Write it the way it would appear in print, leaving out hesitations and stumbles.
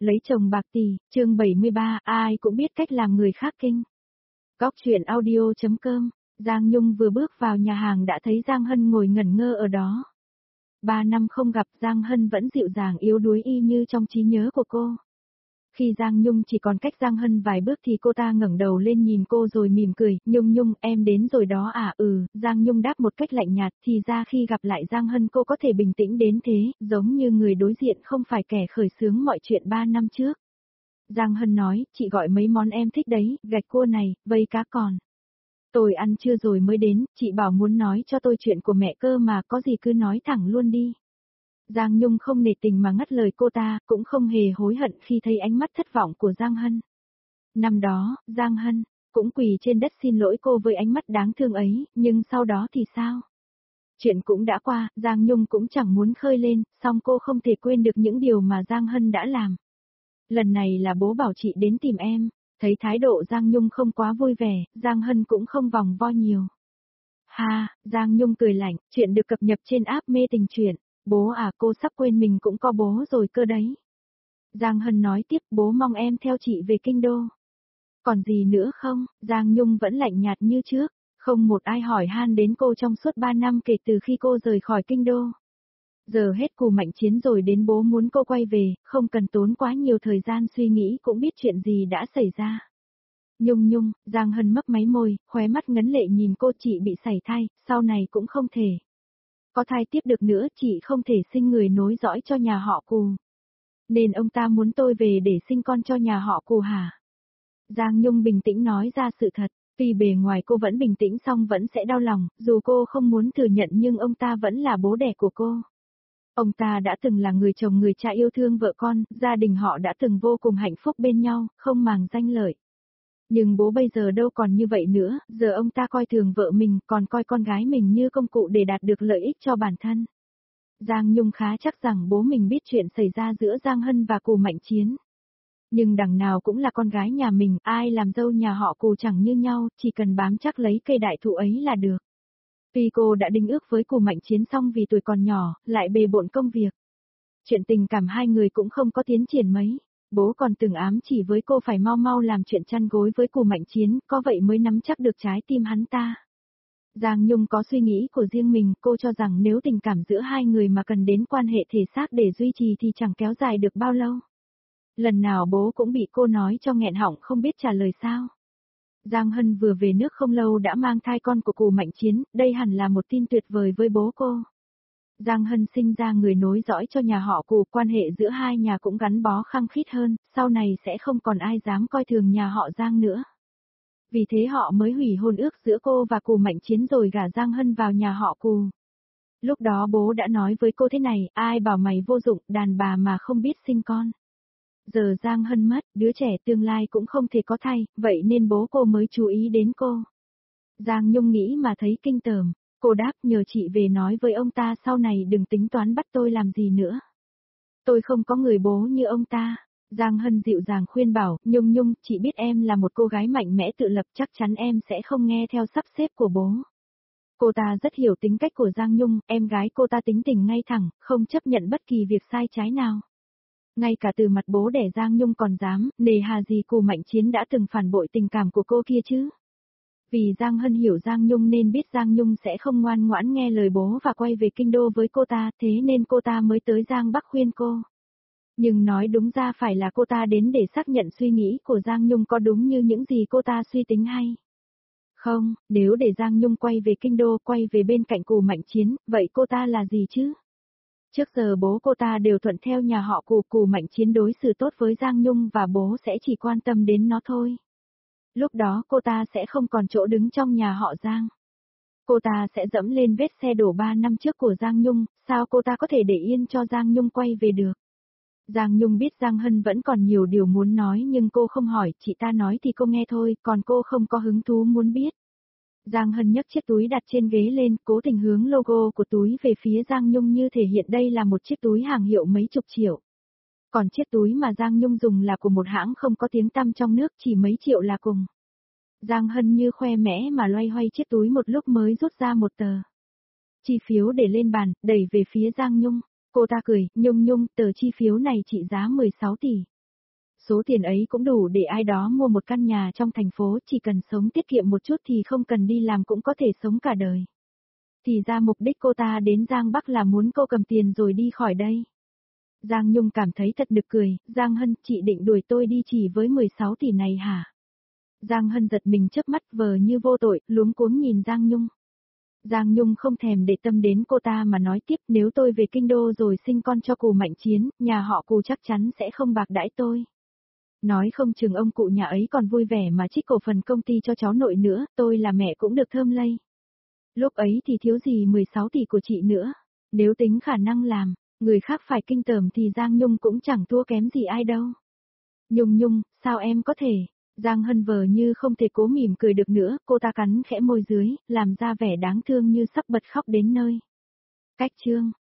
Lấy chồng bạc tỷ, chương 73, ai cũng biết cách làm người khác kinh. Góc truyện audio.com, Giang Nhung vừa bước vào nhà hàng đã thấy Giang Hân ngồi ngẩn ngơ ở đó. 3 năm không gặp, Giang Hân vẫn dịu dàng yếu đuối y như trong trí nhớ của cô. Khi Giang Nhung chỉ còn cách Giang Hân vài bước thì cô ta ngẩng đầu lên nhìn cô rồi mỉm cười, Nhung Nhung, em đến rồi đó à? Giang Nhung đáp một cách lạnh nhạt, thì ra khi gặp lại Giang Hân cô có thể bình tĩnh đến thế, giống như người đối diện không phải kẻ khởi xướng mọi chuyện 3 năm trước. Giang Hân nói, chị gọi mấy món em thích đấy, gạch cua này, vây cá còn. Tôi ăn chưa rồi mới đến, chị bảo muốn nói cho tôi chuyện của mẹ cơ mà, có gì cứ nói thẳng luôn đi. Giang Nhung không nể tình mà ngắt lời cô ta, cũng không hề hối hận khi thấy ánh mắt thất vọng của Giang Hân. Năm đó, Giang Hân cũng quỳ trên đất xin lỗi cô với ánh mắt đáng thương ấy, nhưng sau đó thì sao? Chuyện cũng đã qua, Giang Nhung cũng chẳng muốn khơi lên, song cô không thể quên được những điều mà Giang Hân đã làm. Lần này là bố bảo chị đến tìm em, thấy thái độ Giang Nhung không quá vui vẻ, Giang Hân cũng không vòng vo nhiều. Ha, Giang Nhung cười lạnh, chuyện được cập nhật trên app mê tình truyện. Bố à, cô sắp quên mình cũng có bố rồi cơ đấy. Giang Hân nói tiếp, bố mong em theo chị về kinh đô. Còn gì nữa không? Giang Nhung vẫn lạnh nhạt như trước, không một ai hỏi han đến cô trong suốt 3 năm kể từ khi cô rời khỏi kinh đô. Giờ hết Cù Mạnh Chiến rồi đến bố muốn cô quay về, không cần tốn quá nhiều thời gian suy nghĩ cũng biết chuyện gì đã xảy ra. Nhung Nhung, Giang Hân mấp máy môi, khóe mắt ngấn lệ nhìn cô, chị bị sảy thai, sau này cũng không thể có thai tiếp được nữa, chị không thể sinh người nối dõi cho nhà họ Cù. Nên ông ta muốn tôi về để sinh con cho nhà họ Cù hả? Giang Nhung bình tĩnh nói ra sự thật, tuy bề ngoài cô vẫn bình tĩnh song vẫn sẽ đau lòng, dù cô không muốn thừa nhận nhưng ông ta vẫn là bố đẻ của cô. Ông ta đã từng là người chồng người cha yêu thương vợ con, gia đình họ đã từng vô cùng hạnh phúc bên nhau, không màng danh lợi. Nhưng bố bây giờ đâu còn như vậy nữa, giờ ông ta coi thường vợ mình, còn coi con gái mình như công cụ để đạt được lợi ích cho bản thân. Giang Nhung khá chắc rằng bố mình biết chuyện xảy ra giữa Giang Hân và Cù Mạnh Chiến. Nhưng đằng nào cũng là con gái nhà mình, ai làm dâu nhà họ Cù chẳng như nhau, chỉ cần bám chắc lấy cây đại thụ ấy là được. Tuy cô đã đính ước với Cù Mạnh Chiến xong vì tuổi còn nhỏ, lại bề bộn công việc. Chuyện tình cảm hai người cũng không có tiến triển mấy. Bố còn từng ám chỉ với cô phải mau mau làm chuyện chăn gối với Cù Mạnh Chiến, có vậy mới nắm chắc được trái tim hắn ta. Giang Nhung có suy nghĩ của riêng mình, cô cho rằng nếu tình cảm giữa hai người mà cần đến quan hệ thể xác để duy trì thì chẳng kéo dài được bao lâu. Lần nào bố cũng bị cô nói cho nghẹn họng không biết trả lời sao. Giang Hân vừa về nước không lâu đã mang thai con của Cù Mạnh Chiến, đây hẳn là một tin tuyệt vời với bố cô. Giang Hân sinh ra người nối dõi cho nhà họ Cù, quan hệ giữa hai nhà cũng gắn bó khăng khít hơn, sau này sẽ không còn ai dám coi thường nhà họ Giang nữa. Vì thế họ mới hủy hôn ước giữa cô và Cù Mạnh Chiến rồi gả Giang Hân vào nhà họ Cù. Lúc đó bố đã nói với cô thế này, ai bảo mày vô dụng, đàn bà mà không biết sinh con. Giờ Giang Hân mất, đứa trẻ tương lai cũng không thể có thai, vậy nên bố cô mới chú ý đến cô. Giang Nhung nghĩ mà thấy kinh tởm. Cô đáp, nhờ chị về nói với ông ta sau này đừng tính toán bắt tôi làm gì nữa. Tôi không có người bố như ông ta. Giang Hân dịu dàng khuyên bảo, Nhung Nhung, chị biết em là một cô gái mạnh mẽ tự lập, chắc chắn em sẽ không nghe theo sắp xếp của bố. Cô ta rất hiểu tính cách của Giang Nhung, em gái cô ta tính tình ngay thẳng, không chấp nhận bất kỳ việc sai trái nào. Ngay cả từ mặt bố đẻ Giang Nhung còn dám, nề hà gì Cù Mạnh Chiến đã từng phản bội tình cảm của cô kia chứ. Vì Giang Hân hiểu Giang Nhung nên biết Giang Nhung sẽ không ngoan ngoãn nghe lời bố và quay về kinh đô với cô ta, thế nên cô ta mới tới Giang Bắc khuyên cô. Nhưng nói đúng ra phải là cô ta đến để xác nhận suy nghĩ của Giang Nhung có đúng như những gì cô ta suy tính hay. Không, nếu để Giang Nhung quay về kinh đô, quay về bên cạnh Cù Mạnh Chiến, vậy cô ta là gì chứ? Trước giờ bố cô ta đều thuận theo nhà họ Cù, Cù Mạnh Chiến đối xử tốt với Giang Nhung và bố sẽ chỉ quan tâm đến nó thôi. Lúc đó cô ta sẽ không còn chỗ đứng trong nhà họ Giang. Cô ta sẽ dẫm lên vết xe đổ 3 năm trước của Giang Nhung, sao cô ta có thể để yên cho Giang Nhung quay về được. Giang Nhung biết Giang Hân vẫn còn nhiều điều muốn nói nhưng cô không hỏi, chị ta nói thì cô nghe thôi, còn cô không có hứng thú muốn biết. Giang Hân nhấc chiếc túi đặt trên ghế lên, cố tình hướng logo của túi về phía Giang Nhung như thể hiện đây là một chiếc túi hàng hiệu mấy chục triệu. Còn chiếc túi mà Giang Nhung dùng là của một hãng không có tiếng tăm trong nước, chỉ mấy triệu là cùng. Giang Hân như khoe mẽ mà loay hoay chiếc túi một lúc mới rút ra một tờ chi phiếu để lên bàn, đẩy về phía Giang Nhung. Cô ta cười, Nhung Nhung, tờ chi phiếu này trị giá 16 tỷ. Số tiền ấy cũng đủ để ai đó mua một căn nhà trong thành phố, chỉ cần sống tiết kiệm một chút thì không cần đi làm cũng có thể sống cả đời. Thì ra mục đích cô ta đến Giang Bắc là muốn cô cầm tiền rồi đi khỏi đây. Giang Nhung cảm thấy thật nực cười, Giang Hân, chị định đuổi tôi đi chỉ với 16 tỷ này hả? Giang Hân giật mình chớp mắt vờ như vô tội, luống cuống nhìn Giang Nhung. Giang Nhung không thèm để tâm đến cô ta mà nói tiếp, nếu tôi về kinh đô rồi sinh con cho Cù Mạnh Chiến, nhà họ Cù chắc chắn sẽ không bạc đãi tôi. Nói không chừng ông cụ nhà ấy còn vui vẻ mà trích cổ phần công ty cho cháu nội nữa, tôi là mẹ cũng được thơm lây. Lúc ấy thì thiếu gì 16 tỷ của chị nữa. Nếu tính khả năng làm, người khác phải kinh tởm thì Giang Nhung cũng chẳng thua kém gì ai đâu. Nhung Nhung, sao em có thể? Giang Hân vờ như không thể cố mỉm cười được nữa, cô ta cắn khẽ môi dưới, làm ra vẻ đáng thương như sắp bật khóc đến nơi. Cách chương